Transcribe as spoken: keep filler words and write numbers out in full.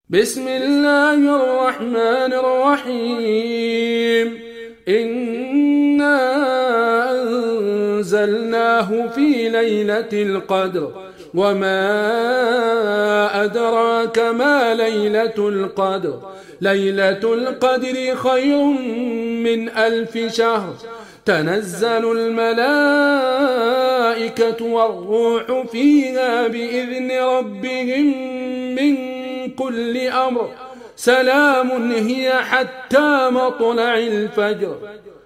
بسم الله الرحمن الرحيم إنا أنزلناه في ليلة القدر وما أدراك ما ليلة القدر ليلة القدر خير من ألف شهر تنزل الملائكة والروح فيها بإذن ربهم من كل أمر سلام هي حتى مطلع الفجر.